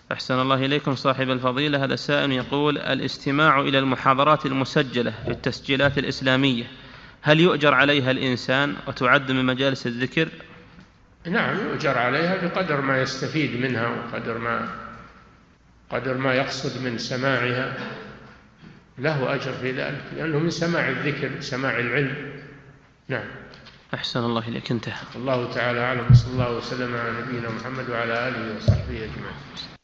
أحسن الله إليكم صاحب الفضيلة. هذا سائل يقول: الاستماع إلى المحاضرات المسجلة في التسجيلات الإسلامية هل يؤجر عليها الإنسان وتعد من مجالس الذكر؟ نعم، يؤجر عليها بقدر ما يستفيد منها وقدر ما يقصد من سماعها، له أجر في ذلك، لأنه من سماع الذكر، سماع العلم. نعم. أحسن الله إليك. انتهى. الله تعالى أعلم، صلى الله وسلم على نبينا محمد وعلى آله وصحبه أجمعين.